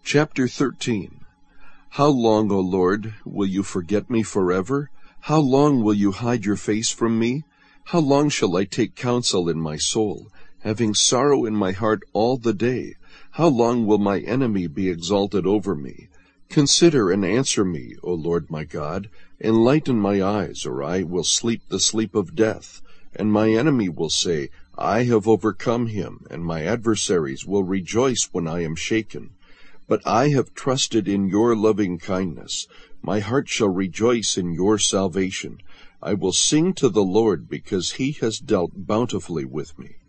Chapter 13. How long, O Lord, will you forget me forever? How long will you hide your face from me? How long shall I take counsel in my soul, having sorrow in my heart all the day? How long will my enemy be exalted over me? Consider and answer me, O Lord my God. Enlighten my eyes, or I will sleep the sleep of death. And my enemy will say, I have overcome him, and my adversaries will rejoice when I am shaken. But I have trusted in your loving kindness. My heart shall rejoice in your salvation. I will sing to the Lord because he has dealt bountifully with me.